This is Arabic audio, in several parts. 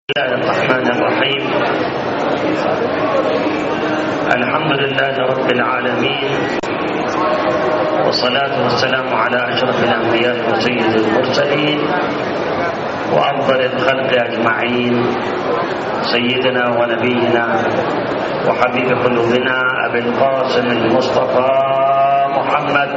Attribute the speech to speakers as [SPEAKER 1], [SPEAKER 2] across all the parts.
[SPEAKER 1] الله الرحمن الرحيم. الحمد لله رب العالمين، والصلاة والسلام على أشرف الأنبياء وسيد المرسلين وأفضل الخلق أجمعين، سيدنا ونبينا وحبيب قلوبنا أبي القاسم المصطفى محمد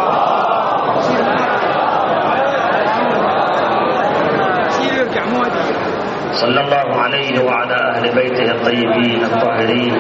[SPEAKER 1] صلى الله عليه وعلى أهل بيته الطيبين الطاهرين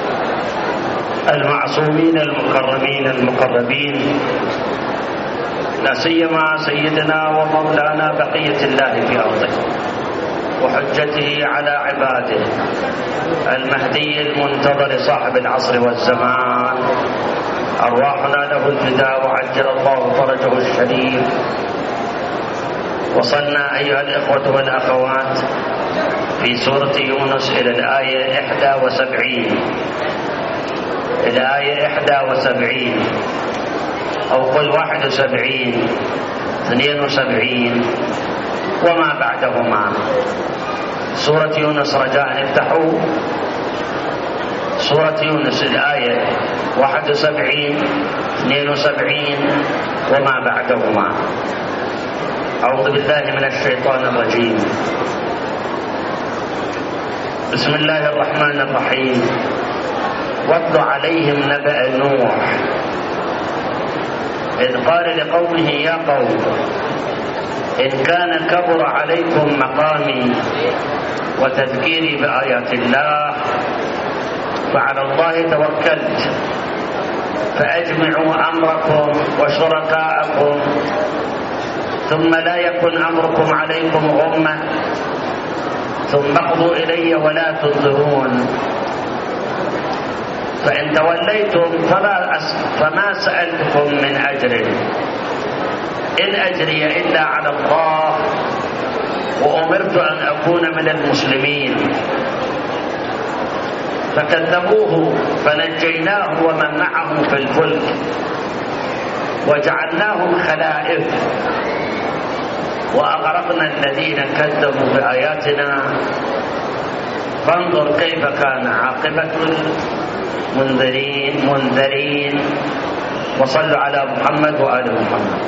[SPEAKER 1] المعصومين المكرمين المقربين، لا سيما سيدنا ومولانا بقية الله في أرضه وحجته على عباده المهدي المنتظر صاحب العصر والزمان، أرواحنا له الفداء وعجل الله فرجه الشريف. وصلنا أيها الإخوة والأخوات في سورة يونس إلى الآية 71، الآية 71 أو قل 71 72 وما بعدهما. سورة يونس رجاء افتحوا سورة يونس الآية 71 72 وما بعدهما. أعوذ بالله من الشيطان الرجيم. بسم الله الرحمن الرحيم. واتل عليهم نبأ نوح إذ قال لقومه يا قوم إن كان كبر عليكم مقامي وتذكيري بآيات الله فعلى الله توكلت فأجمعوا أمركم وشركاءكم ثم لا يكن أمركم عليكم غمة ثم اقضوا إلي ولا تنظرون فإن توليتم فما سألتكم من أجر إن أجري إلا على الله وأمرت أن أكون من المسلمين. فكذبوه فنجيناه ومن معه في الفلك وجعلناهم خلائف وأغرقنا الذين كذبوا بآياتنا فانظر كيف كان عاقبة المنذرين. وصلوا على محمد وآل محمد.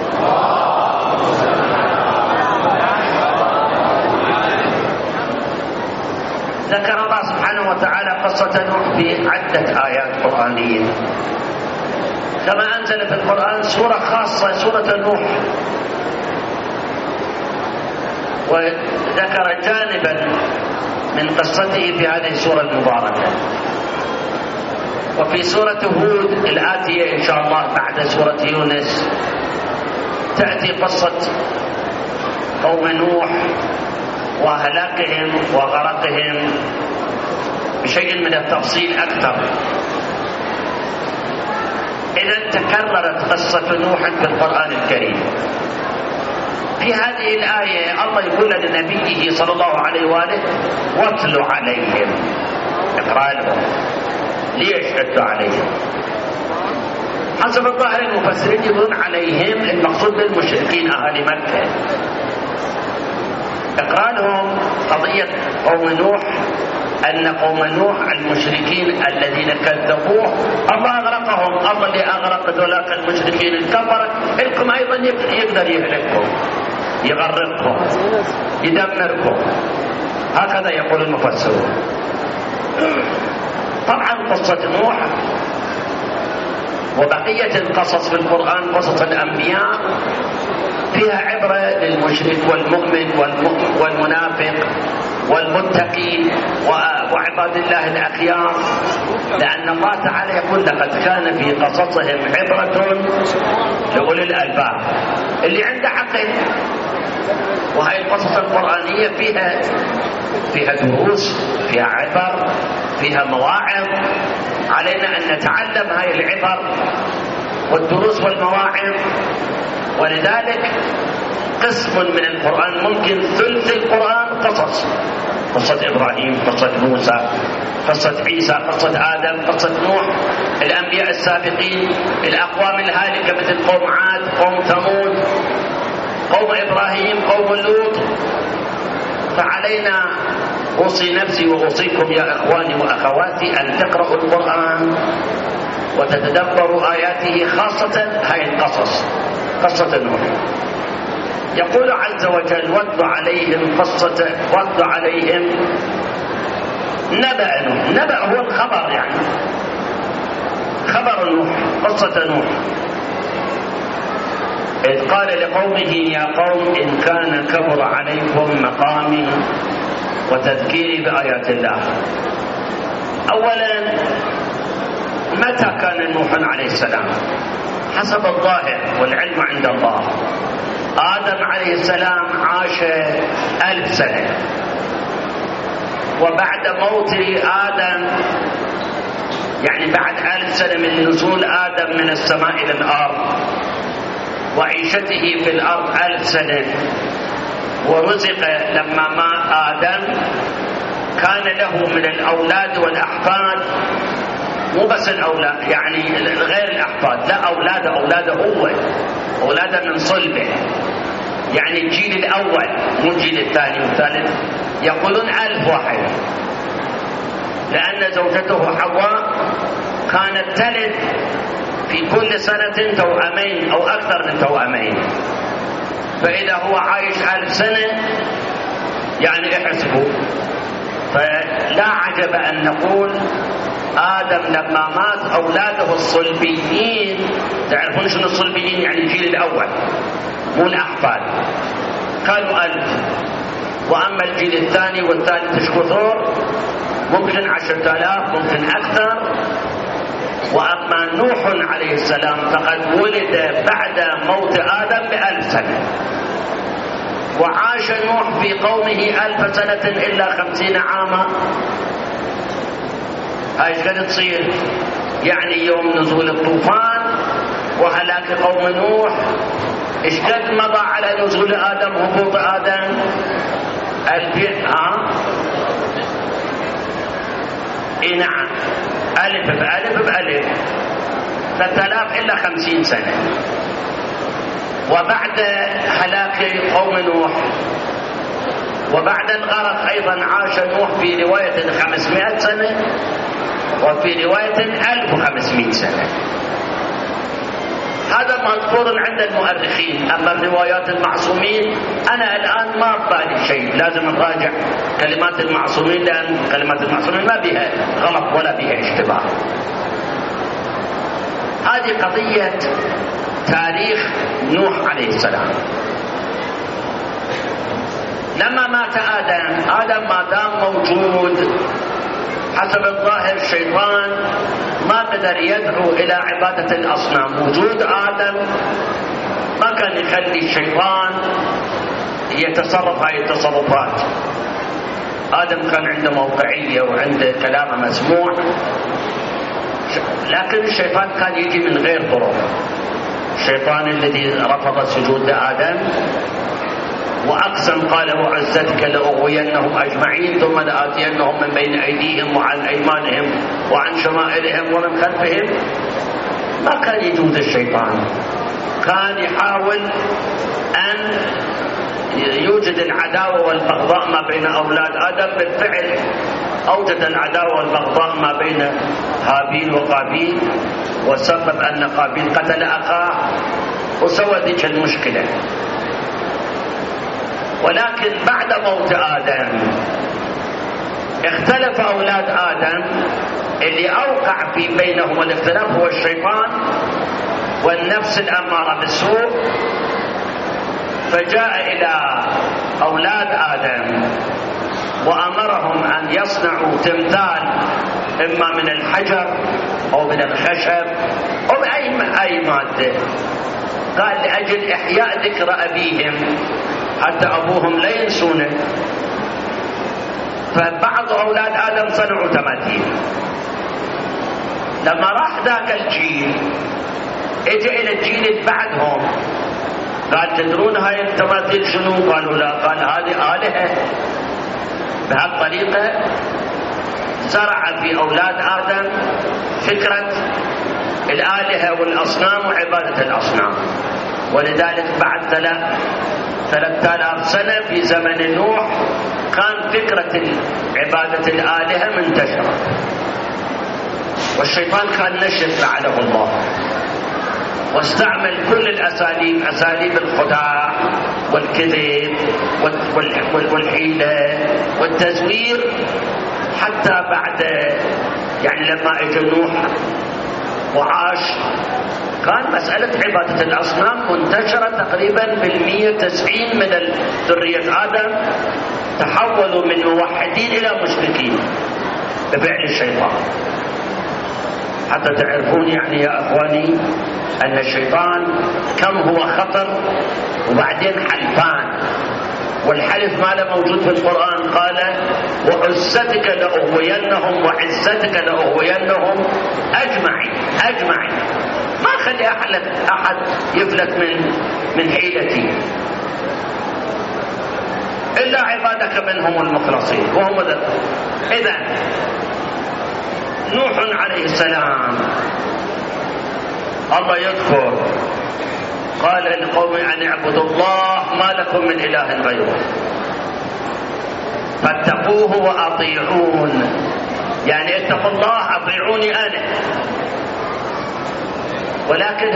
[SPEAKER 1] ذكر الله سبحانه وتعالى قصة نوح في عدة آيات قرآنية، كما أنزل في القرآن سورة خاصة سورة نوح، وذكر جانبا من قصته في هذه السورة المباركة. وفي سورة هود الآتية إن شاء الله بعد سورة يونس تأتي قصة قوم نوح وهلاكهم وغرقهم بشيء من التفصيل أكثر. إذن تكررت قصة نوح في القرآن الكريم. في هذه الآية الله يقول لنبيه صلى الله عليه وآله واتل عليهم، اقرأ لهم. ليش اتلوا عليهم؟ حسب الظاهر المفسرين يقولون عليهم المقصود بالمشركين أهل مكة. اقرأ لهم قضية قوم نوح، أن قوم نوح المشركين الذين كذبوه الله أغرقهم. الله اللي أغرق ذولاك المشركين الكفرة لكم أيضا يقدر يهلككم يغرقكم يدمركم، هكذا يقول المفسرون. طبعا قصة نوح وبقية القصص في القرآن قصص الأنبياء فيها عبرة للمشرك والمؤمن والمنافق والمتقي وعباد الله الأخيار، لأن الله تعالى يقول لقد كان في قصصهم عبرة لأولي الألباب اللي عنده عقل. وهي القصص القرآنية فيها دروس، فيها عبر، فيها مواعظ. علينا أن نتعلم هاي العبر والدروس والمواعظ. ولذلك قسم من القرآن ممكن ثلث القرآن قصص، قصة إبراهيم، قصة موسى، قصة عيسى، قصة آدم، قصة نوح، الأنبياء السابقين، الأقوام الهالكة مثل قوم عاد، قوم ثمود، قوم إبراهيم، قوم لوط. فعلينا أوصي نفسي وأوصيكم يا إخواني وأخواتي أن تقرأوا القرآن وتتدبروا آياته، خاصة هاي القصص، قصة نوح. يقول عز وجل: واتل عليهم نبأ نوح. نبأ هو الخبر، يعني خبر نوح، قصة نوح. إذ قال لقومه: يا قوم إن كان كبر عليكم مقامي وتذكيري بآيات الله. أولا، متى كان نوح عليه السلام؟ حسب الظاهر والعلم عند الله، آدم عليه السلام عاش 1000 سنة، وبعد موت آدم، يعني بعد 1000 سنة من نزول آدم من السماء إلى الأرض وعيشته في الأرض 1000 سنة، ورزق لما مات آدم كان له من الأولاد والأحفاد، مو بس الأولاد يعني غير الأحفاد، لا، أولاده هو، أولاده من صلبه، يعني الجيل الأول مو الجيل الثاني والثالث. يقولون 1000 واحد، لأن زوجته حواء كانت تلد في كل سنة توأمين أو أكثر من توأمين، فإذا هو عايش 1000 سنة يعني احسبوا. فلا عجب أن نقول آدم لما مات أولاده الصلبيين، تعرفون شنو الصلبيين؟ يعني الجيل الأول مو الأحفاد، كانوا 1000. وأما الجيل الثاني والثالث ايش كثر؟ ممكن 10,000، ممكن أكثر. وأما نوح عليه السلام فقد ولد بعد موت آدم ب1000 سنة، وعاش نوح في قومه 1000 سنة إلا 50 عاما. هاي ايش قد تصير؟ يعني يوم نزول الطوفان وهلاك قوم نوح ايش قد مضى على نزول آدم، هبوط آدم؟ 2000. نعم، ألف بألف بألف، 3000 إلا 50 سنة. وبعد هلاك قوم نوح وبعد الغرق أيضا عاش نوح في رواية 500 سنة، وفي رواية 1500 سنة. هذا مذكور عند المؤرخين. أما الروايات المعصومين أنا الآن ما ببالي شيء، لازم نراجع كلمات المعصومين، لأن كلمات المعصومين ما بها غلط ولا بها اشتباه. هذه قضية تاريخ نوح عليه السلام. لما مات آدم ما دام موجود، حسب الظاهر الشيطان ما قدر يدعو إلى عبادة الأصنام. وجود آدم ما كان يخلي الشيطان يتصرف هاي التصرفات. آدم كان عنده موقعية وعنده كلامه مسموع، لكن الشيطان كان يجي من غير طرق. الشيطان الذي رفض سجود لآدم وأقسم قال: وعزتك لأغوينهم أجمعين ثم لآتينهم من بين أيديهم وعن أيمانهم وعن شمائلهم ومن خلفهم. ما كان يجوز الشيطان، كان يحاول أن يوجد العداوة والبغضاء ما بين أولاد آدم. بالفعل أوجد العداوة والبغضاء ما بين هابيل وقابيل، وسبب أن قابيل قتل أخاه وسوى ذيك المشكلة. ولكن بعد موت آدم اختلف أولاد آدم، اللي أوقع في بينهم الاختلاف هو الشيطان والنفس الأمارة بالسوء. فجاء إلى أولاد آدم وأمرهم أن يصنعوا تمثال، إما من الحجر أو من الخشب أو بأي مادة. قال: لأجل إحياء ذكر أبيهم حتى أبوهم لا ينسونه. فبعض أولاد آدم صنعوا تماثيل. لما راح ذاك الجيل اجى إلى الجيل اللي بعدهم، قال: تدرون هاي التماثيل شنو؟ قالوا: لا. قال: هذه آلهة. بهالطريقة زرع في أولاد آدم فكرة الآلهة والأصنام وعبادة الأصنام. ولذلك بعد 3000 سنة في زمن نوح كان فكرة عبادة الآلهة منتشرة، والشيطان كان نشط لعنه الله، واستعمل كل الأساليب، أساليب الخداع والكذب والحيلة والتزوير، حتى بعد يعني لما اجى نوح وعاش كان مسألة عبادة الأصنام منتشرة تقريبا بال190 من ذرية آدم تحولوا من موحدين إلى مشركين بفعل الشيطان. حتى تعرفون يعني يا أخواني أن الشيطان كم هو خطر، وبعدين حلفان، والحلف ما له موجود في القرآن، قال وعزتك لأغوينهم وعزتك لأغوينهم أجمعين ما خلي أحد يفلت من حيلتي إلا عبادك منهم المخلصين وهم ذلك. إذن نوح عليه السلام الله يذكر قال لقوم أن اعبدوا الله ما لكم من إله غيره فاتقوه وأطيعون، يعني اتقوا الله أطيعوني أنا. ولكن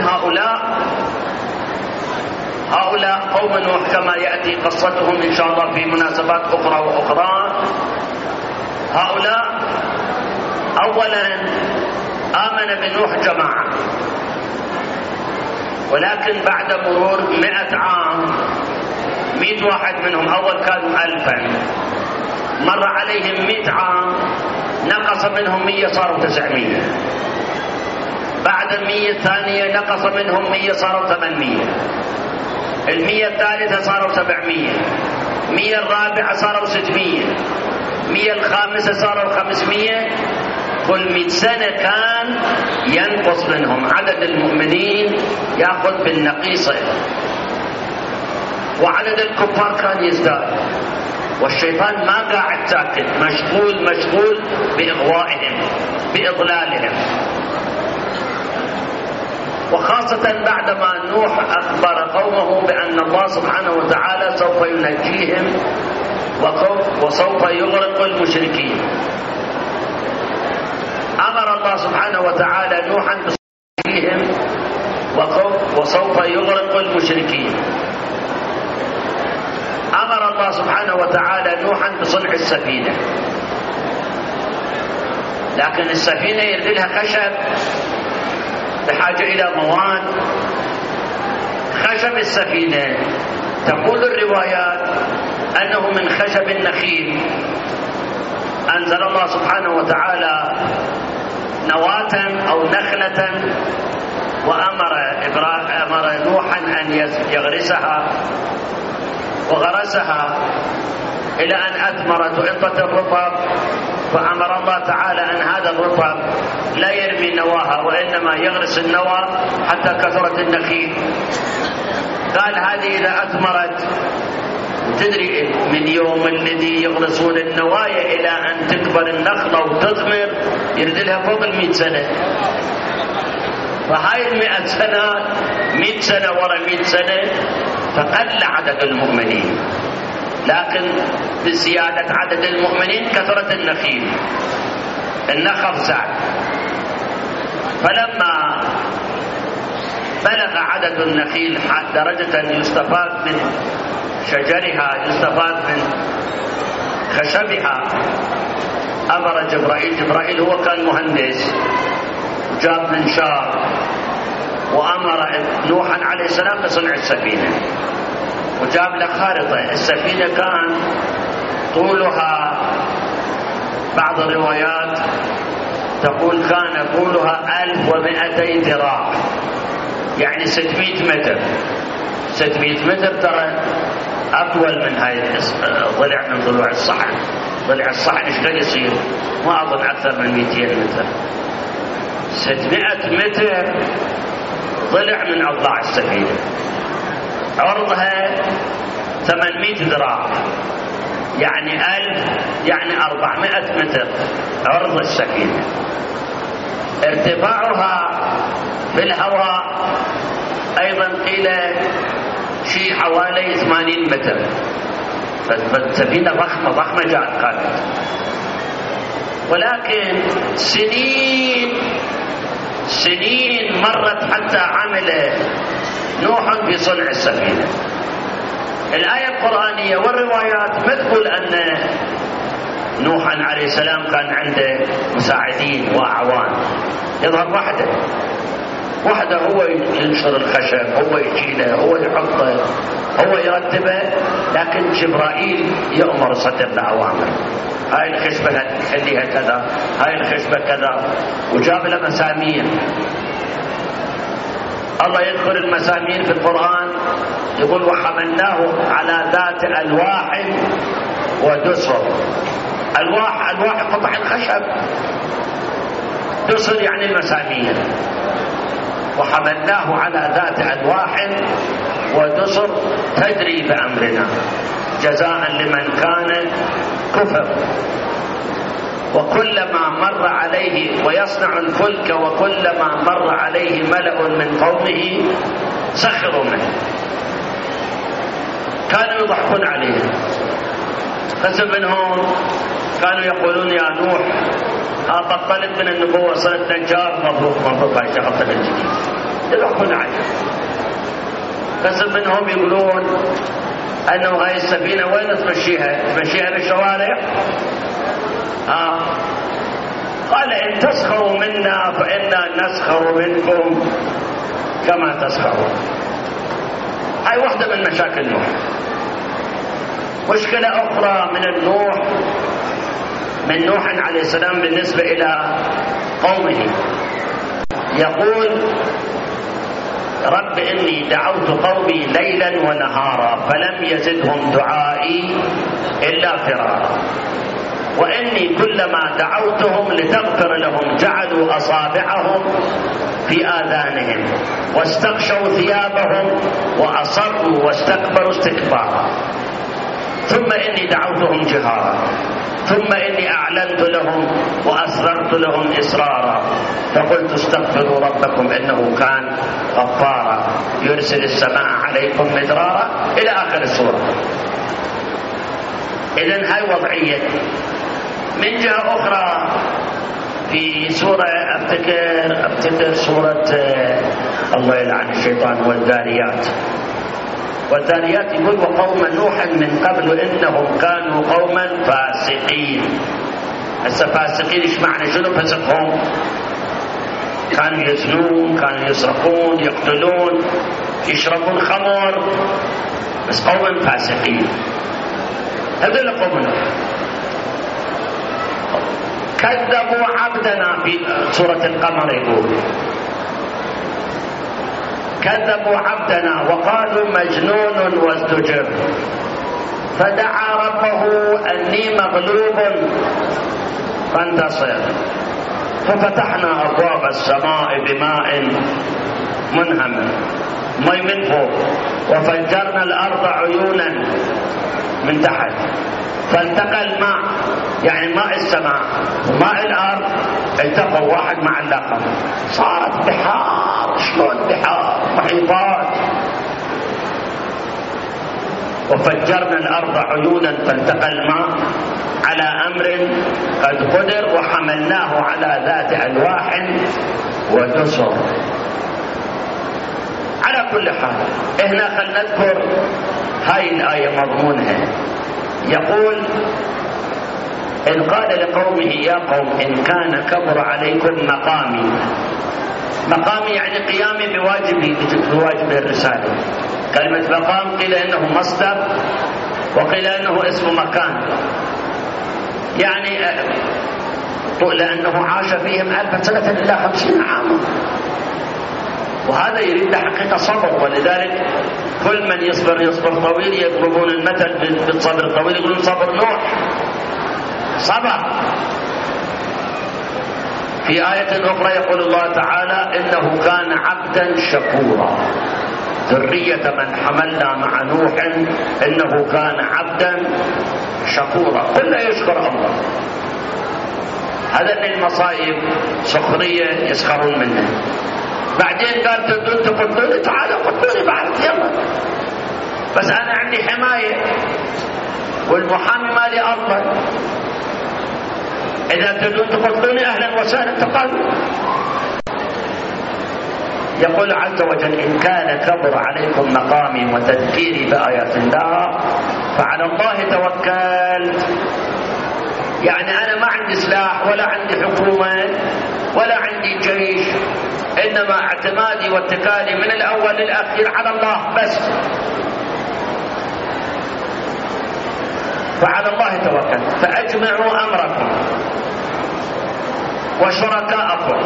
[SPEAKER 1] هؤلاء قوم نوح كما يأتي قصتهم إن شاء الله في مناسبات أخرى وأخرى، هؤلاء أولا آمن بنوح جماعة، ولكن بعد مرور 100 عام 100 واحد منهم، أول كانوا 1000، مر عليهم 100 عام نقص منهم 100 صاروا 900، بعد 100 ثانية نقص منهم 100 صاروا 800، 100 الثالثة صاروا 700، 100 الرابعة صاروا 600، 100 الخامسة صاروا 500. كل 100 سنة كان ينقص منهم عدد المؤمنين، يأخذ بالنقيصة، وعدد الكفار كان يزداد، والشيطان ما قاعد ساكت، مشغول بإغوائهم بإضلالهم. وخاصة بعدما نوح أخبر قومه بأن الله سبحانه وتعالى سوف ينجيهم وسوف يغرق المشركين، أمر الله سبحانه وتعالى نوحا بصنعهم وسوف يغرق المشركين. أمر الله سبحانه وتعالى نوحا بصنع السفينة، لكن السفينة يرد لها خشب، بحاجة إلى مواد. خشب السفينة تقول الروايات أنه من خشب النخيل. أنزل الله سبحانه وتعالى نواة أو نخلة وأمر نوحا أن يغرسها، وغرسها إلى أن أثمرت وإنطت الرطب، فأمر الله تعالى أن هذا الرطب لا يرمي نواها وإنما يغرس النوى حتى كثرت النخيل. قال هذه إذا أثمرت، تدري من يوم الذي يغرسون النوايا إلى أن تكبر النخلة وتثمر يرد لها فوق 100 سنة. فهاي 100 سنة 100 سنة ورا 100 سنة فقل عدد المؤمنين، لكن بزيادة عدد المؤمنين كثرت النخل زاد. فلما بلغ عدد النخيل درجة يستفاد من شجرها، يستفاد من خشبها، أمر جبرائيل هو كان مهندس، جاب منشار وأمر نوحا عليه السلام بصنع السفينة، وجاب له خارطة. السفينة كان طولها بعض الروايات تقول كان طولها 1200 ذراع، يعني 600 متر. 600 متر ترى أطول من هاي ضلع من ضلوع الصحن. ضلع الصحن ايش قد يصير؟ ما أظن أكثر من 200 متر. 600 متر ضلع من أضلاع السفينة. عرضها 800 ذراع، يعني 400 متر عرض السفينة. ارتفاعها في الهواء أيضا قيل شيء حوالي 80 متر. فالسفينة ضخمة جاءت قادت. ولكن سنين مرت حتى عمل نوح في صنع السفينة. الآية القرآنية والروايات ما تقول أن نوح عليه السلام كان عنده مساعدين وأعوان، يظهر وحده هو ينشر الخشب، هو يشيله، هو يحطه، هو يرتبه، لكن جبرائيل يأمر صدر الأوامر. هاي الخشبة خليها كذا، هاي الخشبة كذا، وجاب له مسامير. الله يذكر المسامير في القرآن يقول وحملناه على ذات ألواح ودسر. ألواح قطع الخشب، دسر يعني المسامير. وحملناه على ذات ألواح ودسر تجري بأمرنا جزاء لمن كان كفر. وكلما مر عليه ويصنع الفلك وكلما مر عليه ملأ من قومه سخروا منه، كانوا يضحكون عليه. قسم منهم كانوا يقولون يا نوح بطلت من النبوة صرت نجار، مبروك هاي شغلتك الجديد، يضحكون عليه. قسم منهم يقولون أنه هاي السفينة وين تمشيها بالشوارع؟ قال إن تسخروا منا فإنا نسخر منكم كما تسخرون. هاي واحدة من مشاكل نوح. مشكلة أخرى من نوح عليه السلام بالنسبة إلى قومه، يقول رب إني دعوت قومي ليلا ونهارا فلم يزدهم دعائي إلا فرارا، وإني كلما دعوتهم لتغفر لهم جعلوا أصابعهم في آذانهم واستغشوا ثيابهم وأصروا واستكبروا استكبارا، ثم إني دعوتهم جهارا ثم إني أعلنت لهم وأسررت لهم إسرارا فقلت استغفروا ربكم إنه كان غفارا يرسل السماء عليكم مدرارا إلى آخر السورة. إذن هاي وضعية. من جهة أخرى في سورة أفتكر سورة الله يلعن الشيطان والذاريات يقول وقوم نوح من قبل إنهم كانوا قوما فاسقين. هسه فاسقين إيش معنى؟ شنو فسقهم؟ كانوا يزنون، كانوا يسرقون، يقتلون، يشربون خمر، بس قوما فاسقين. هذول قوم نوح. كذبوا عبدنا في سورة القمر يقول كذبوا عبدنا وقالوا مجنون وازدجر فدعا ربه أني مغلوب فانتصر ففتحنا أبواب السماء بماء منهمر مي من فوق وفجرنا الأرض عيونا من تحت فالتقى الماء يعني ماء السماء وماء الأرض التقوا واحد مع الآخر صارت بحار. شلون بحار؟ محيطات. وفجرنا الأرض عيونا فالتقى الماء على أمر قد قدر وحملناه على ذات ألواح ودسر. على كل حال هنا خلنا نذكر هاي الآية مضمونها. يقول إن قال لقومه يا قوم إن كان كبر عليكم مقامي يعني قيامي بواجب الرسالة. كلمة مقام قيل إنه مصدر وقيل إنه اسم مكان، يعني لأنه عاش فيهم 1000 سنة إلا 50 عاما، وهذا يريد حقيقة صبر. ولذلك كل من يصبر طويل يطلبون المثل بالصبر الطويل يقولون صبر نوح صبر. في آية أخرى يقول الله تعالى إنه كان عبدا شكورا ذرية من حملنا مع نوح إنه كان عبدا شكورا. كله يشكر الله. هذا من المصائب سخرية يسخرون منه. بعدين قال تدون تقتلوني تعالوا قتلوني بعد يلا، بس أنا عندي حماية والمحامي مالي أفضل. إذا تريدون تقتلوني أهلا وسهلا تقاتلوا. يقول عز وجل إن كان كبر عليكم مقامي وتذكيري بآيات الله فعلى الله توكلت. يعني أنا ما عندي سلاح ولا عندي حكومة ولا عندي جيش، إنما اعتمادي واتكالي من الأول للأخير على الله بس. فعلى الله توكلت. فأجمعوا أمركم وشركاءكم.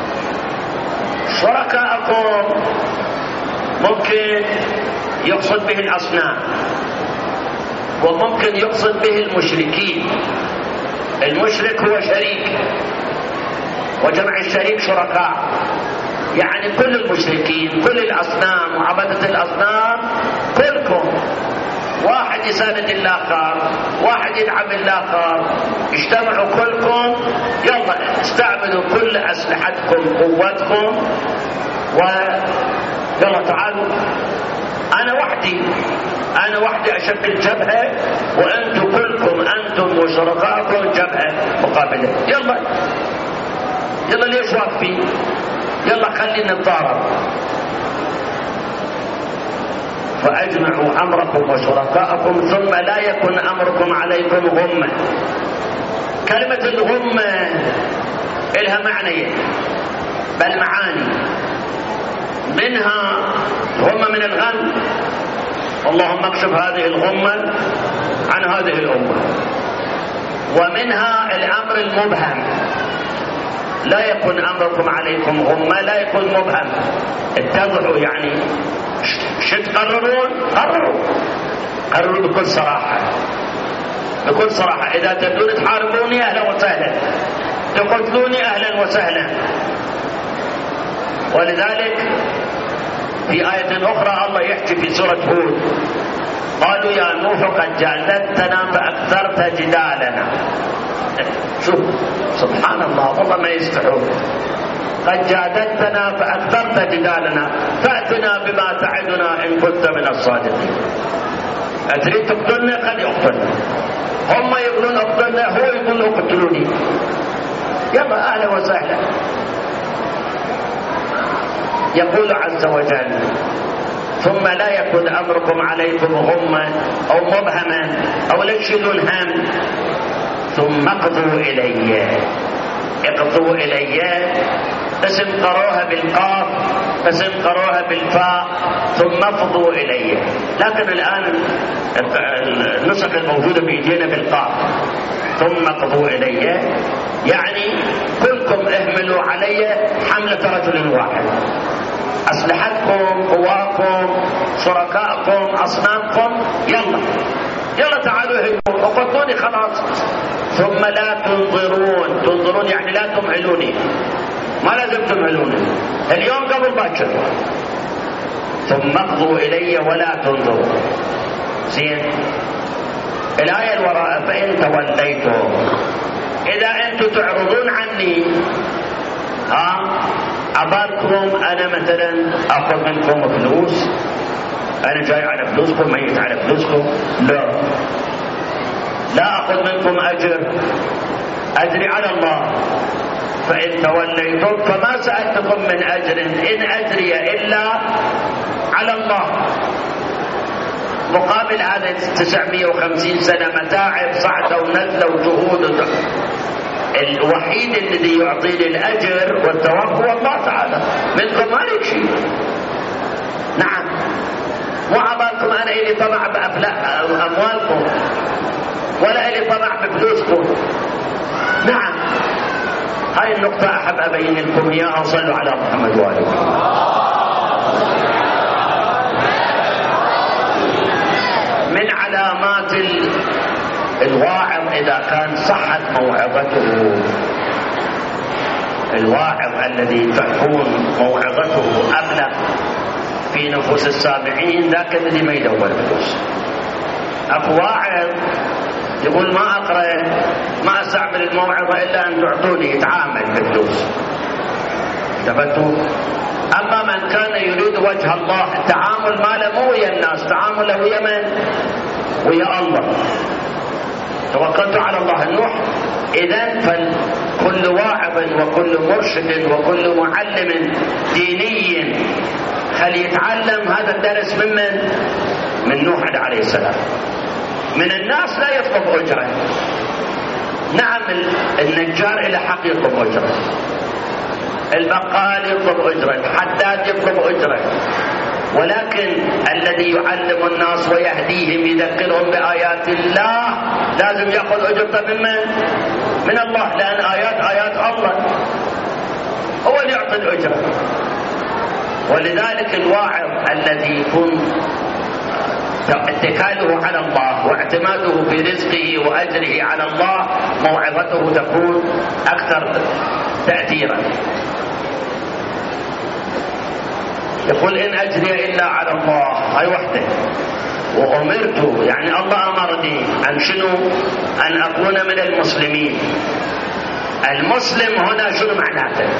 [SPEAKER 1] شركاءكم ممكن يقصد به الأصنام، وممكن يقصد به المشركين. المشرك هو شريك، وجمع الشريك شركاء، يعني كل المشركين، كل الأصنام وعبدة الأصنام، كلكم واحد يساند الآخر، واحد يدعم الآخر، اجتمعوا كلكم، يلا استعملوا كل أسلحتكم قوتكم ويلا تعالوا. أنا وحدي أشكل جبهة، وأنتم كلكم أنتم وشركائكم جبهة مقابلة. يلا ليش واقفين؟ يلا خلينا نتضارب. فأجمعوا أمركم وشركاءكم ثم لا يكن أمركم عليكم غمة. كلمة الغمة إلها معنى بل معاني، منها غمة من الغم، اللهم اكشف هذه الغمة عن هذه الأمة، ومنها الأمر المبهم، لا يكن أمركم عليكم غمة، لا يكون مبهم، اتضحوا. يعني شو تقررون؟ قرروا بكل صراحة، بكل صراحة. إذا تبدون تحاربوني أهلا وسهلا، تقتلوني أهلا وسهلا. ولذلك في آية أخرى الله يحكي في سورة هود قالوا يا نوح قد جادلتنا فأكثرت جدالنا. شوف سبحان الله، والله ما يستحون. قد جادلتنا فأكثرت جدالنا فأتنا بما تعدنا إن كنت من الصادقين. أتريد تقتلنا؟ قد يقتلنا. هم يقولون اقتلنا، هو يقول اقتلوني. يلا أهلا وسهلا. يقول عز وجل ثم لا يكن أمركم عليكم غمة أو مبهما أو لا تشيلون هم، ثم اقضوا إلي. اقضوا إلي اسم قروها بالقاف، اسم قروها بالفاء، ثم افضوا إلي. لكن الآن النسخ الموجودة بيدينا بالقاف. ثم اقضوا إلي يعني كلكم اهملوا علي حملة رجل واحد، أسلحتكم، قواكم، شركائكم، أصنامكم، يلا تعالوا هجموا وقتلوني خلاص. ثم لا تنظرون يعني لا تمهلوني، ما لازم تمهلوني، اليوم قبل باكر. ثم اقضوا إلي ولا تنظروا. زين. الآية الوراء فإن توليتم، إذا أنتم تعرضون عني، أبالكم أنا مثلا أخذ منكم فلوس، أنا جاي على فلوسكم، ميت على فلوسكم، لا أخذ منكم أجر، أجري على الله. فإن توليتم فما سألتكم من أجر إن أجري إلا على الله. مقابل هذا 950 سنة متاعب صعدة ونزلة وجهود، الوحيد الذي يعطيني الأجر والثواب هو الله تعالى، منكم ما لك شيء. نعم، مو عبالكم أنا إلي طمع بأموالكم ولا إلي طمع بفلوسكم. نعم، هاي النقطة أحب أبين لكم إياها. صلوا على محمد وآله. من علامات الواعظ إذا كان صحت موعظته، الواعظ الذي تكون موعظته أبلغ في نفوس السامعين، ذاك الذي ما يدور فلوس. أكو واعظ يقول ما أقرأ، ما أستعمل الموعظة إلا أن تعطوني، يتعامل بالفلوس. ثبتوا. أما من كان يريد وجه الله، التعامل ماله مو ويا الناس، تعامله ويا من؟ ويا الله. توكلت على الله. نوح إذن فكل واعظ وكل مرشد وكل معلم ديني خل يتعلم هذا الدرس من نوح عليه السلام. من الناس لا يطلب أجرة. نعم النجار إلى حق يطلب أجرة، البقال يطلب أجرة، الحداد يطلب أجرة، ولكن الذي يعلم الناس ويهديهم يذكرهم بآيات الله لازم يأخذ أجرته من الله، لأن آيات الله هو اللي يعطي الأجرة. ولذلك الواعظ الذي يكون اتكاله على الله واعتماده في رزقه وأجره على الله موعظته تكون أكثر تأثيرا. يقول إن أجري إلا على الله، هاي وحده. وأمرت يعني الله أمرني أن شنو؟ أن أكون من المسلمين. المسلم هنا شنو معناته؟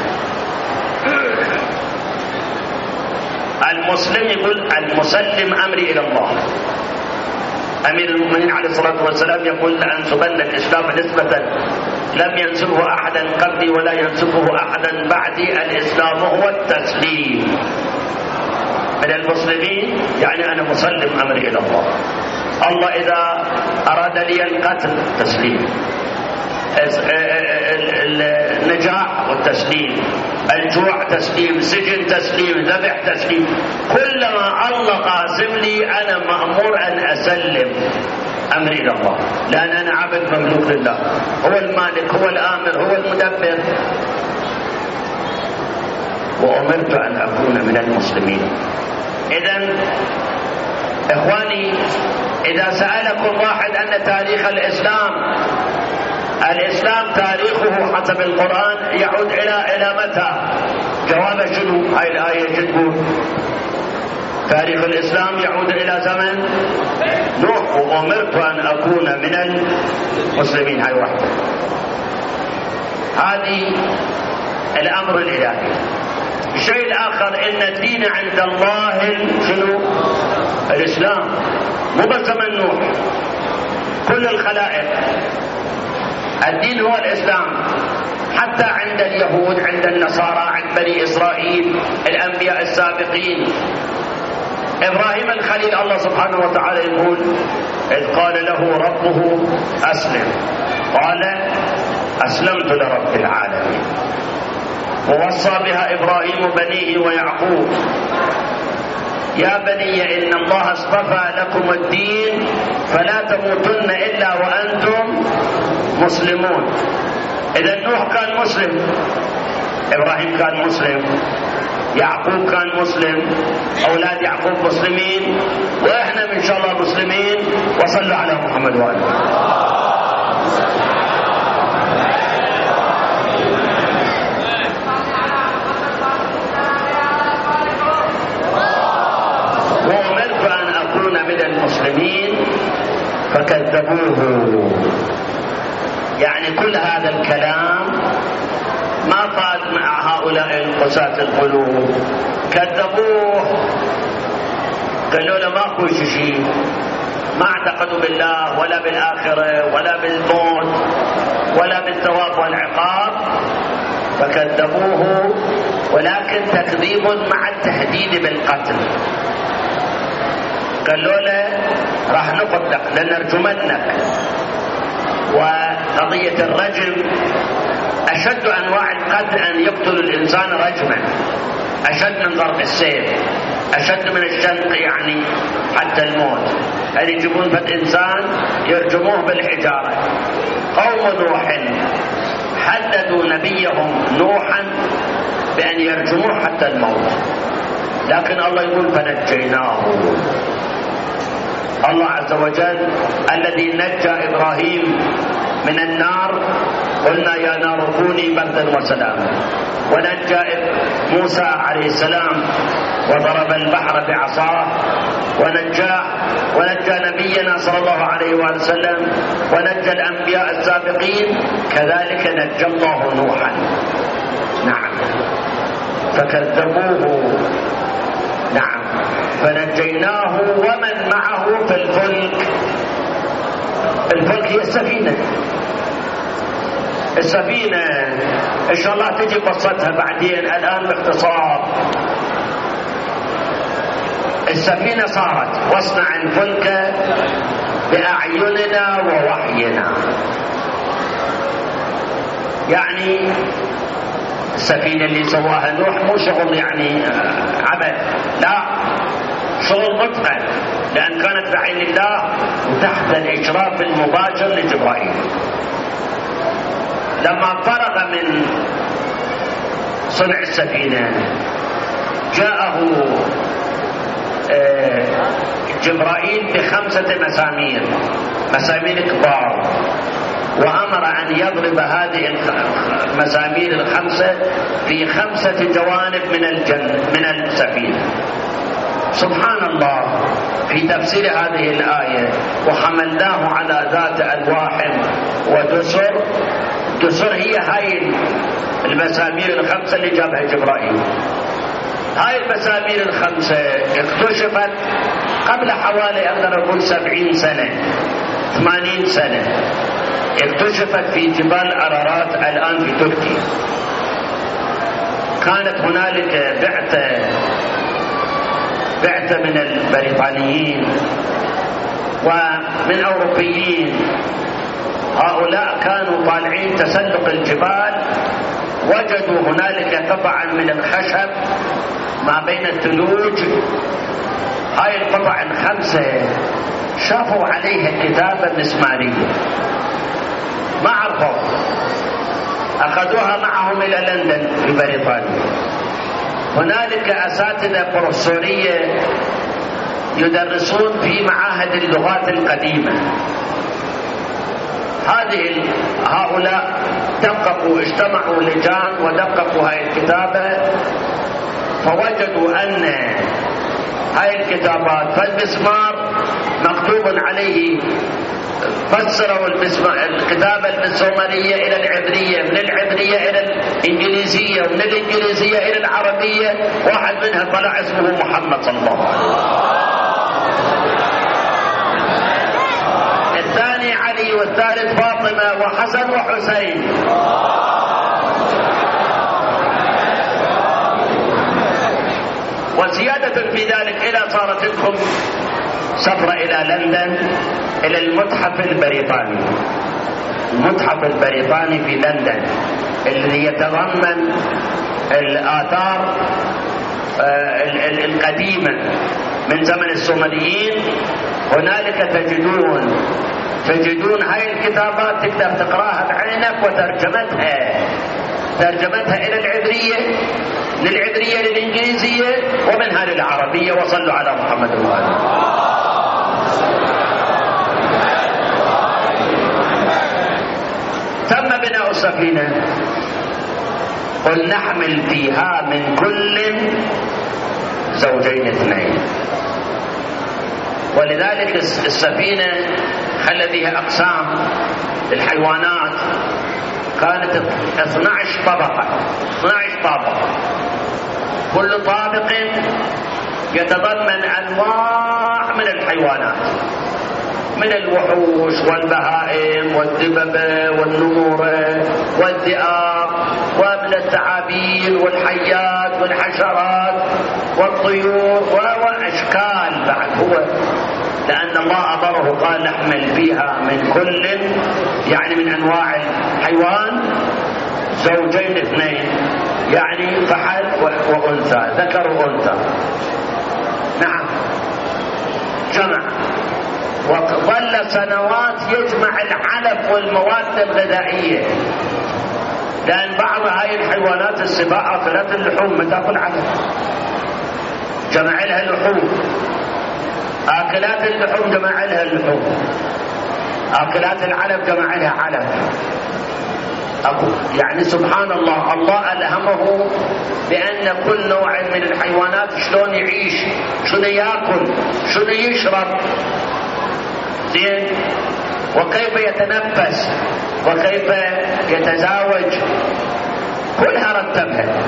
[SPEAKER 1] المسلم يقول المسلم أمري إلى الله. أمير المؤمنين عليه الصلاة والسلام يقول لأنسبن الإسلام نسبة لم ينسبه أحدا قبلي ولا ينسبه أحدا بعدي، الإسلام هو التسليم. من المسلمين يعني أنا مسلم أمري إلى الله. الله إذا أراد لي القتل تسليم، النجاح والتسليم، الجوع تسليم، سجن تسليم، ذبح تسليم. كلما الله قاسم لي أنا مأمور أن أسلم أمري إلى الله، لأن أنا عبد مملوك لله، هو المالك، هو الآمر، هو المدبر. وأمرت أن أكون من المسلمين. إذن إخواني، إذا سألكم واحد أن تاريخ الإسلام تاريخه حسب القرآن يعود إلى متى؟ جواب شنو؟ هاي الآية تقول تاريخ الإسلام يعود إلى زمن نوح. وأمرت أن أكون من المسلمين. هاي واحدة. هذه الأمر الإلهي. الشيء الآخر إن الدين عند الله شنو؟ الإسلام. مو بس زمن نوح، كل الخلائق الدين هو الإسلام. حتى عند اليهود، عند النصارى، عند بني إسرائيل، الأنبياء السابقين. إبراهيم الخليل الله سبحانه وتعالى يقول إذ قال له ربه أسلم قال أسلمت لرب العالمين. ووصى بها إبراهيم بنيه ويعقوب يا بني إن الله اصطفى لكم الدين فلا تموتن إلا وأنتم مسلمون. إذا نوح كان مسلم، إبراهيم كان مسلم، يعقوب كان مسلم، أولاد يعقوب مسلمين، وإحنا من شاء الله مسلمين. وصلوا على محمد وآله. وأمرت أن أكون من المسلمين فكذبوه. يعني كل هذا الكلام ما فات مع هؤلاء القساة القلوب، كذبوه، قالوا له ماكو شيء، ما اعتقدوا بالله ولا بالآخرة ولا بالموت ولا بالثواب والعقاب، فكذبوه. ولكن تكذيب مع التهديد بالقتل. قالوا له راح نقتلك لنرجمنك. وقضية الرجم أشد أنواع القتل أن يقتل الإنسان رجما، أشد من ضرب السيف، أشد من الشنق، يعني حتى الموت. هل يجيبون فد إنسان يرجموه بالحجارة. قوم نوح حددوا نبيهم نوحا بأن يرجموه حتى الموت، لكن الله يقول فنجيناه. الله عز وجل الذي نجى إبراهيم من النار قلنا يا نار كوني بردا وسلاما، ونجى موسى عليه السلام وضرب البحر بعصاه ونجى نبينا صلى الله عليه وآله وسلم ونجى الأنبياء السابقين. كذلك نجى الله نوحا. نعم، فكذبوه. نعم، فنجيناه ومن معه في الفلك. الفلك هي السفينة. السفينة إن شاء الله تجي قصتها بعدين، الآن باختصار. السفينة صارت واصنع الفلك بأعيننا ووحينا. يعني السفينة اللي سواها نوح مو شغل يعني عبث، لا، شغل متقن، لأن كانت بعين الله وتحت الإشراف المباشر لجبرائيل. لما فرغ من صنع السفينة جاءه جبرائيل ب5 مسامير كبار، وأمر أن يضرب هذه المسامير ال5 في 5 جوانب من السفينة. سبحان الله، في تفسير هذه الآية وحملناه على ذات ألواح ودسر. دسر هي هاي المسامير ال5 اللي جابها جبرائيل. هاي المسامير ال5 اكتشفت قبل حوالي أقدر أقول 70 سنة 80 سنة. اكتشفت في جبال أرارات الآن في تركيا. كانت هنالك بعثة من البريطانيين ومن أوروبيين. هؤلاء كانوا طالعين تسلق الجبال، وجدوا هنالك قطعا من الخشب ما بين الثلوج. هاي القطع ال5 شافوا عليها كتابة مسمارية، ما عرفوا، أخذوها معهم إلى لندن في بريطانيا. هنالك أساتذة بروفيسورية يدرسون في معاهد اللغات القديمة. هؤلاء دققوا، اجتمعوا لجان ودققوا هاي الكتابة، فوجدوا أن هاي الكتابات فالمسمار مكتوب عليه. فسروا الكتابة المسومرية إلى العبرية، من العبرية إلى الإنجليزية، ومن الإنجليزية إلى العربية. واحد منها طلع اسمه محمد صلى الله عليه وسلم، الثاني علي، والثالث فاطمة وحسن وحسين. وزيادة في ذلك إلى صارت لكم سفرة إلى لندن إلى المتحف البريطاني. المتحف البريطاني في لندن الذي يتضمن الآثار القديمة من زمن السومريين. هنالك تجدون هاي الكتابات، تقدر تقراها بعينك، ترجمتها إلى العبرية، من العبرية للإنجليزية، ومنها للعربية. وصلوا على محمد وآله. تم بناء السفينة. قل نحمل فيها من كل 2 ولذلك السفينة خلى فيها أقسام للحيوانات. كانت 12 طابق، كل طابق يتضمن أنواع من الحيوانات، من الوحوش والبهائم والدببة والنمور والذئاب، ومن الثعابين والحيات والحشرات والطيور وأشكال بعد. هو لأن الله أمره قال نحمل فيها من كل، يعني من أنواع الحيوان 2 يعني فحل وأنثى، ذكر وأنثى. نعم، جمع. وظل سنوات يجمع العلف والمواد الغذائية، لأن بعض هاي الحيوانات السباع أكلات اللحوم ما تأكل علف، جمع لها اللحوم. آكلات اللحوم جمع لها اللحوم، آكلات العلف جمع لها علف. يعني سبحان الله، الله ألهمه بأن كل نوع من الحيوانات شلون يعيش، شنو يأكل، شنو يشرب، زين، وكيف يتنفس، وكيف يتزاوج، كلها رتبها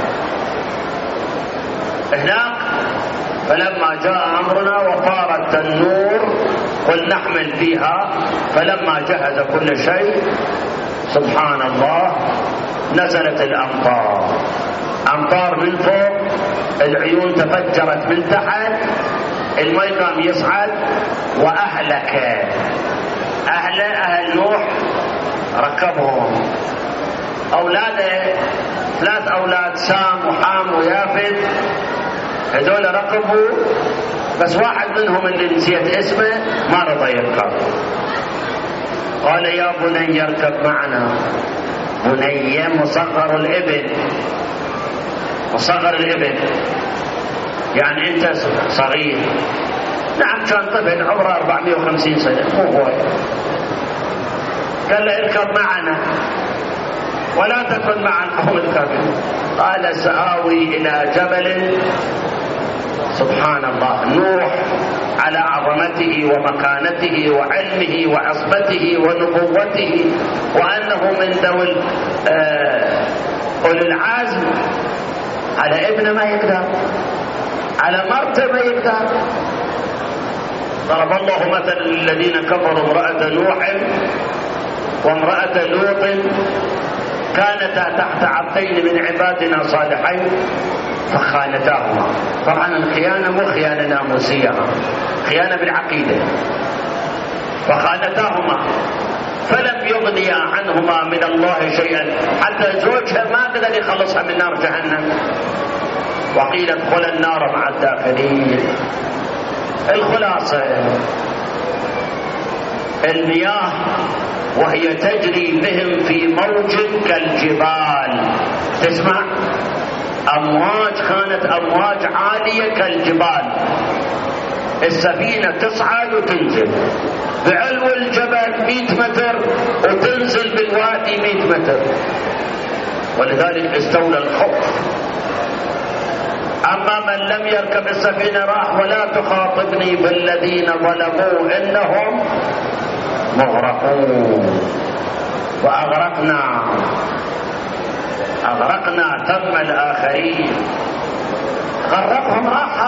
[SPEAKER 1] هناك. فلما جاء أمرنا وفار التنور قل نحمل فيها. فلما جهز كل شيء سبحان الله نزلت الأمطار، أمطار من فوق، العيون تفجرت من تحت، الماء قام يصعد وأهلك أهل نوح ركبهم أولاده، 3 أولاد سام وحام ويافث، هذول ركبوا، بس واحد منهم اللي نسيت اسمه ما رضى يركب. قال يا بني اركب معنا. بني مصغر الابن، مصغر الابن يعني انت صغير. نعم كان طفل عمره 450 سنة مو هو. قال له اركب معنا ولا تكن مع القوم الكافرين. قال سآوي إلى جبل. سبحان الله، نوح على عظمته ومكانته وعلمه وعصمته ونبوته وأنه من ذوي أولي العزم، على ابنه ما يقدر، على مرته ما يقدر. ضرب الله مثل الذين كفروا امرأة نوح وامرأة لوط كانتا تحت عبدين من عبادنا صالحين فخانتاهما. طبعا الخيانة مو خيانة ناموسية، خيانة بالعقيدة. فخانتاهما فلم يغنيا عنهما من الله شيئا، حتى زوجها ما قدر يخلصها من نار جهنم. وقيل ادخل النار مع الداخلين. الخلاصة المياه وهي تجري بهم في موج كالجبال. تسمع أمواج، كانت أمواج عالية كالجبال. السفينة تصعد وتنزل بعلو الجبل 100 متر وتنزل بالوادي 100 متر، ولذلك استولى الخوف. أما من لم يركب السفينة راح. ولا تخاطبني بالذين ظلموا إنهم مغرقون. وأغرقنا ثم الآخرين، غرقهم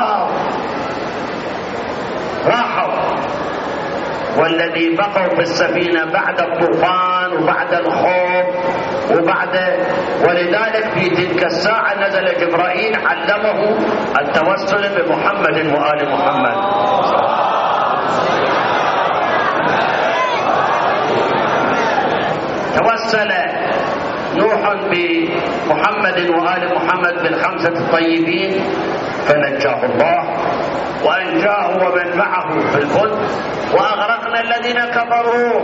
[SPEAKER 1] راحوا. والذي بقوا في السفينة بعد الطوفان وبعد الخوف ولذلك في تلك الساعة نزل جبرائيل علمه التوسل بمحمد وآل محمد. توسل نوح بمحمد وآل محمد بالخمسة الطيبين فنجاه الله وأنجاه ومن معه في الفلك وأغرقنا الذين كفروا.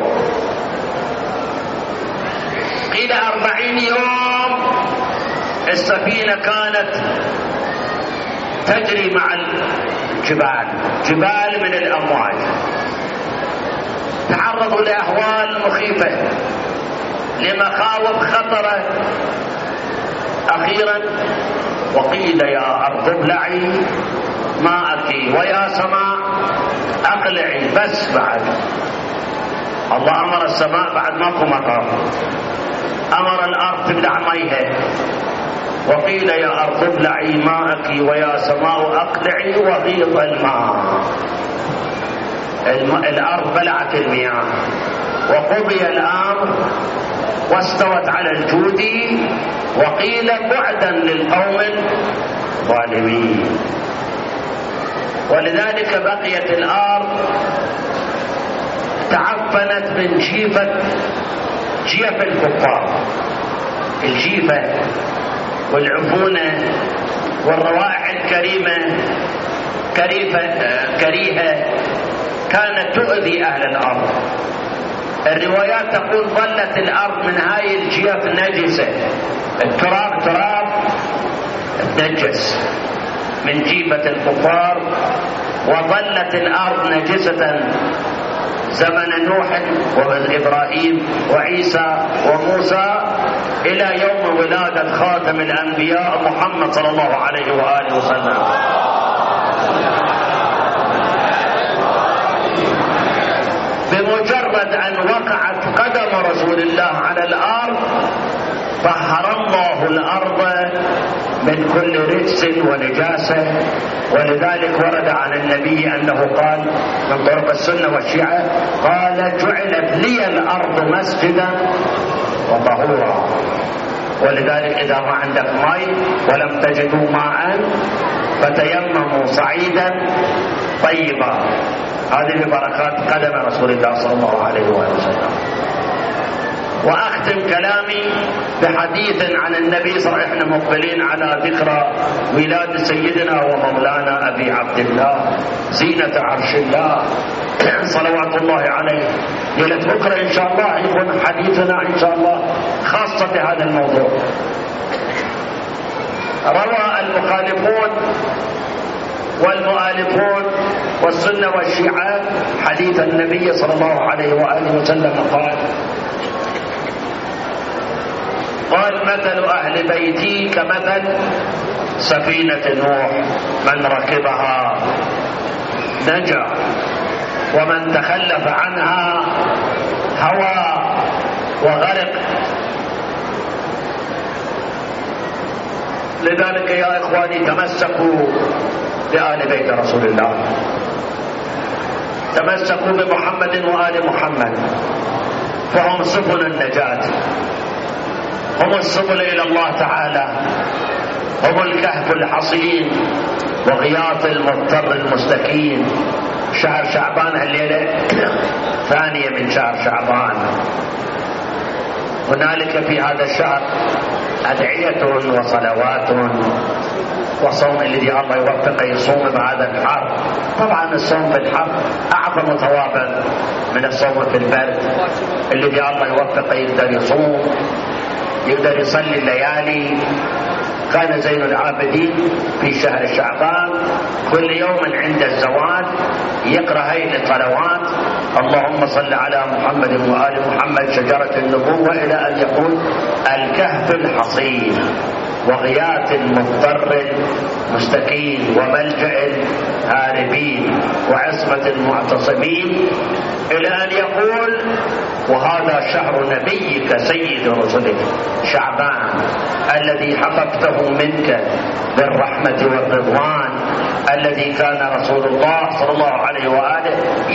[SPEAKER 1] قيل 40 يوم السفينة كانت تجري مع جبال من الأمواج، تعرضوا لأهوال مخيفة لمخاوف خطرة. أخيرا وقيل يا أرض ابلعي ماءك ويا سماء أقلعي. بس بعد الله أمر السماء بعد ماكو مطر، أمر الأرض تبلع ميها. وقيل يا أرض ابلعي ماءك ويا سماء أقلعي وغيض الماء. الأرض بلعت المياه وقضي الأمر واستوت على الجود. وقيل بعدا للقوم الظالمين. ولذلك بقيت الأرض تعفنت من جيف الكفار. الجيفة والعفونة والروائح الكريمة كريهة كانت تؤذي أهل الأرض. الروايات تقول ظلت الأرض من هاي الجيف نجسة، التراب نجس من جيفة الكفار، وظلت الأرض نجسة زمن نوح وإبراهيم وعيسى وموسى إلى يوم ولادة خاتم الأنبياء محمد صلى الله عليه وآله وسلم. بمجرد أن وقعت قدم رسول الله على الأرض طهر الله الأرض من كل رجس ونجاسة. ولذلك ورد عن النبي أنه قال من طرق السنة والشيعة قال جعلت لي الأرض مسجدا وطهورا. ولذلك إذا ما عندك ماء ولم تجدوا ماء فتيمموا صعيدا طيبا. هذه ببركات قدم رسول الله صلى الله عليه وسلم. وأختم كلامي بحديث عن النبي صلى الله عليه وسلم مقبلين على ذكرى ميلاد سيدنا ومولانا أبي عبد الله زينة عرش الله صلوات الله عليه. ليلة بكرة إن شاء الله يكون حديثنا إن شاء الله خاصة بهذا الموضوع. روى المخالفون والمؤالفون والسنة والشيعة حديث النبي صلى الله عليه وآله وسلم قال مثل أهل بيتي كمثل سفينة نوح من ركبها نجا ومن تخلف عنها هوى وغرق. لذلك يا إخواني تمسكوا بآل بيت رسول الله، تمسكوا بمحمد وآل محمد، فهم سبل النجاة، هم السبل إلى الله تعالى، هم الكهف الحصين وغياث المضطر المستكين. شهر شعبان الليلة ثانية من شهر شعبان. هنالك في هذا الشهر أدعية وصلوات وصوم الذي الله يوفقه يصوم بهذا الحر. طبعا الصوم في الحر أعظم ثوابا من الصوم في البرد. الذي الله يوفقه يقدر يصوم، يقدر يصلي الليالي. كان زين العابدين في شهر شعبان كل يوم عند الزوال يقرأ هذه الصلوات: اللهم صل على محمد وآل محمد شجرة النبوة، إلى أن يقول الكهف الحصين وغياث المضطر المستكين وملجأ الهاربين وعصمة المعتصمين، إلى أن يقول وهذا شهر نبيك سيد رسلك شعبان الذي حققته منك بالرحمة والرضوان، الذي كان رسول الله صلى الله عليه وآله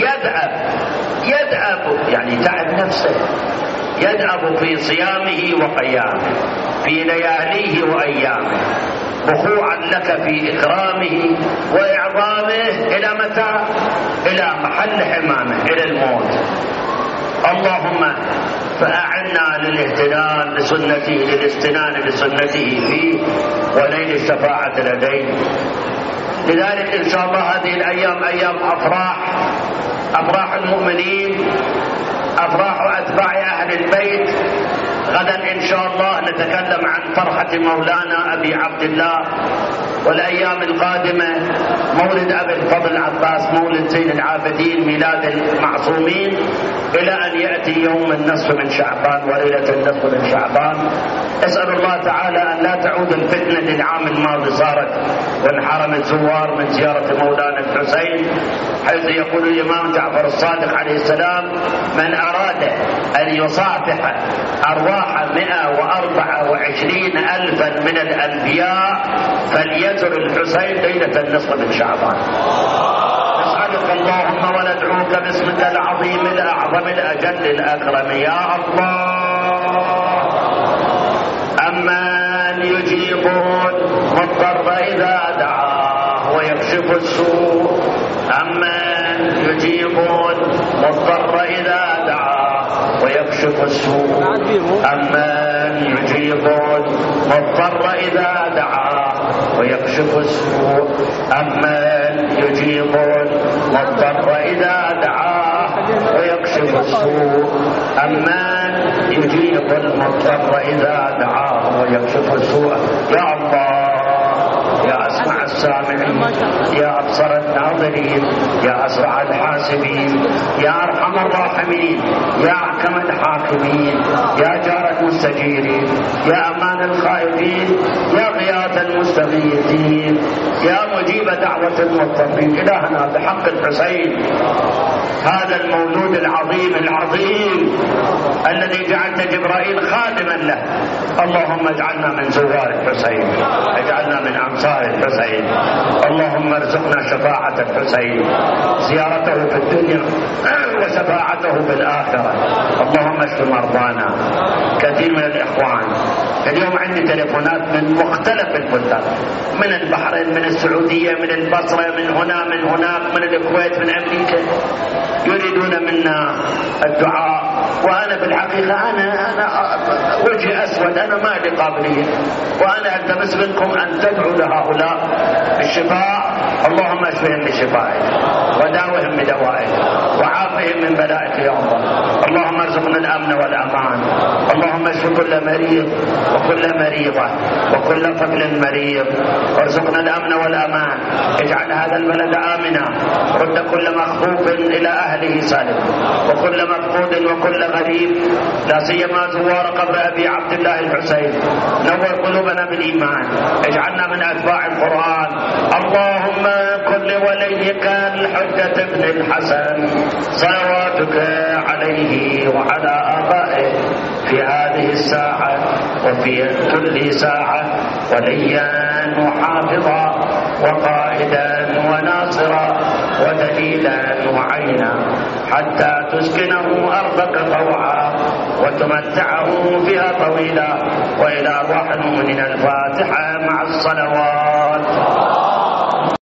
[SPEAKER 1] يدأب يعني تعب نفسه، يدأب في صيامه وقيامه، في لياليه وأيامه، خضوعا لك في إكرامه وإعظامه. إلى متى؟ إلى محل حمامه، إلى الموت. اللهم فأعنا للاهتداء لسنته، للاستنان بسنته فيه ونيل الشفاعة لديه. لذلك إن شاء الله هذه الأيام أيام أفراح المؤمنين، أفراح أتباع أهل البيت. غدا إن شاء الله نتكلم عن فرحة مولانا أبي عبد الله، والأيام القادمة مولد أبي الفضل عباس، مولد زين العابدين، ميلاد المعصومين، إلى أن يأتي يوم النصف من شعبان وليلة النصف من شعبان. أسأل الله تعالى أن لا تعود الفتنة للعام الماضي صارت وانحرم الزوار من زيارة مولانا الحسين، حيث يقول الإمام جعفر الصادق عليه السلام: من أراد أن يصافح أرواح 124,000 من الأنبياء فليزر الحسين ليلة النصف من شعبان. نسألك اللهم وندعوك باسمك العظيم الأعظم الأجل الأكرم يا الله. أمن يجيبون مضطر إذا دعاه ويكشف السوء، أمن يجيبون مضطر إذا دعاه ويكشف السوء، أمن يجيبون مضطر إذا دعاه ويكشف السوء، أمن يجيبون مضطر إذا دعاه ويكشف السوء، أمن يجيب المضطر إذا دعاه ويكشف السوء. يا الله، يا أسمع السامعين، يا أبصر الناظرين، يا أسرع الحاسبين، يا أرحم أرحم الراحمين، يا أحكم الحاكمين، يا جار المستجيرين، يا أمان الخائفين، يا غياث المستغيثين، يا مجيب دعوة المضطرين. إلهنا بحق الحسين هذا المولود العظيم الذي جعلت جبرائيل خادما له، اللهم اجعلنا من زوار الحسين، اجعلنا من أنصار الحسين، اللهم ارزقنا شفاعة الحسين، زيارته في الدنيا وشفاعته في الآخرة. اللهم اشف مرضانا. كثير من الإخوان اليوم عندي تليفونات من مختلف البلدان، من البحرين، من السعودية، من البصرة، من هنا من هناك، من الكويت، من أمريكا، يريدون منا الدعاء. وأنا بالحقيقة أنا وجهي أسود، أنا ما لي قابلية، وأنا ألتمس منكم أن تدعوا لهؤلاء بالشفاء. اللهم اشفهم بشفائك وداوهم بدوائك وعافهم من بلائك يا الله. اللهم ارزقنا الأمن والأمان. اللهم اشف كل مريض وكل مريضة وكل طفل مريض، وارزقنا الأمن والأمان. اجعل هذا البلد آمنا، رد كل مخطوف إلى أهله سالم، وكل مفقود وكل غريب، لا سيما زوار قبر أبي عبد الله الحسين. نور قلوبنا بالإيمان، اجعلنا من أتباع القرآن. اللهم كن لوليك الحجة بن الحسن صلواتك عليه وعلى آبائه في هذه الساعة وفي كل ساعة وليا وحافظا وقائدا وناصرا ودليلا وعينا، حتى تسكنه أرضك طوعا وتمتعه فيها طويلا. وإلى أرواح المؤمنين الفاتحة مع الصلوات.